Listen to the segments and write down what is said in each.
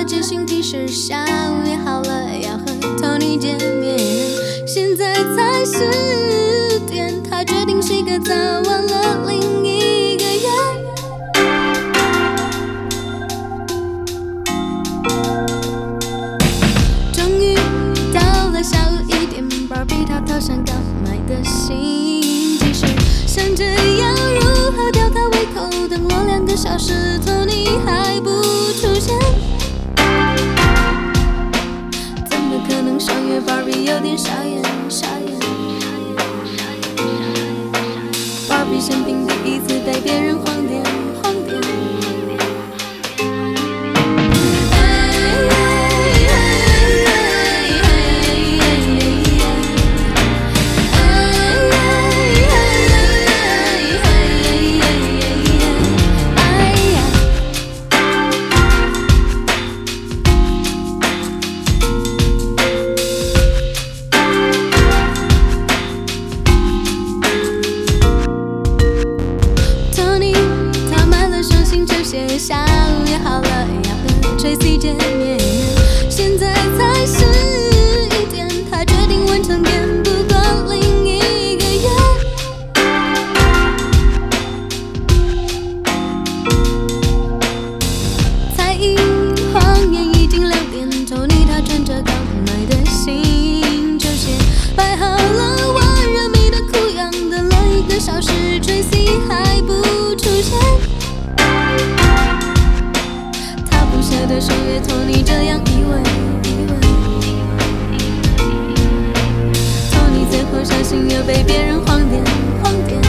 接新提示，想约好了要和 Tony 见面，现在才10点，他决定洗个澡，忘了另一个人。终于到了下午1点 ，Barbie 她套上刚买的新 T 恤，想着要如何吊她胃口，等了2个小时 ，Tony 还不出现。怎么可能相约 Barbie 有点傻眼，傻眼。Barbie 生平第一次被别人晃点，晃点。想约好了要和 Tracy 见面，现在才11点，他决定完成点，不管另一个人。才一晃眼已经2点 ，Tony 他穿着刚买的新球鞋，摆好了万人迷的哭样，等了1个小时 ，Tracy 还不出现。舍得守约 Tony 这样以为 Tony 最后相信又被别人晃点，晃点。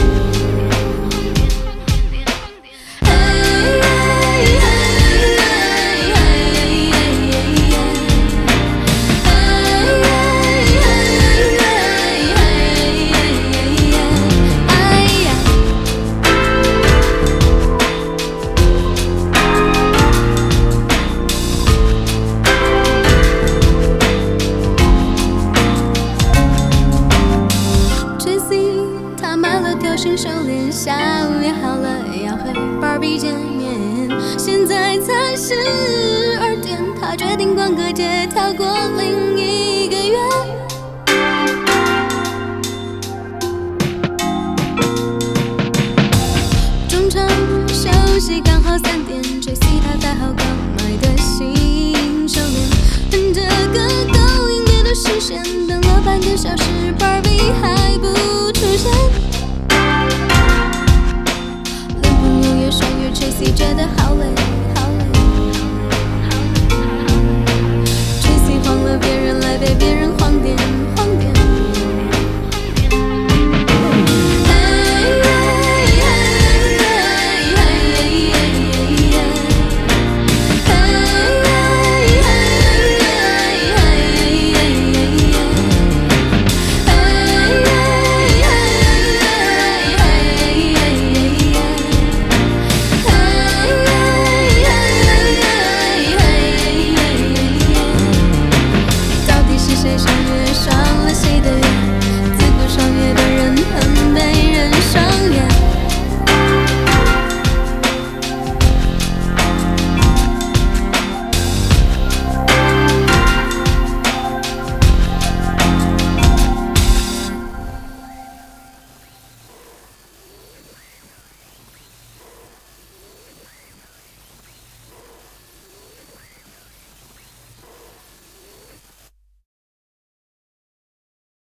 他买了条新手链，想约好了要和 Barbie 见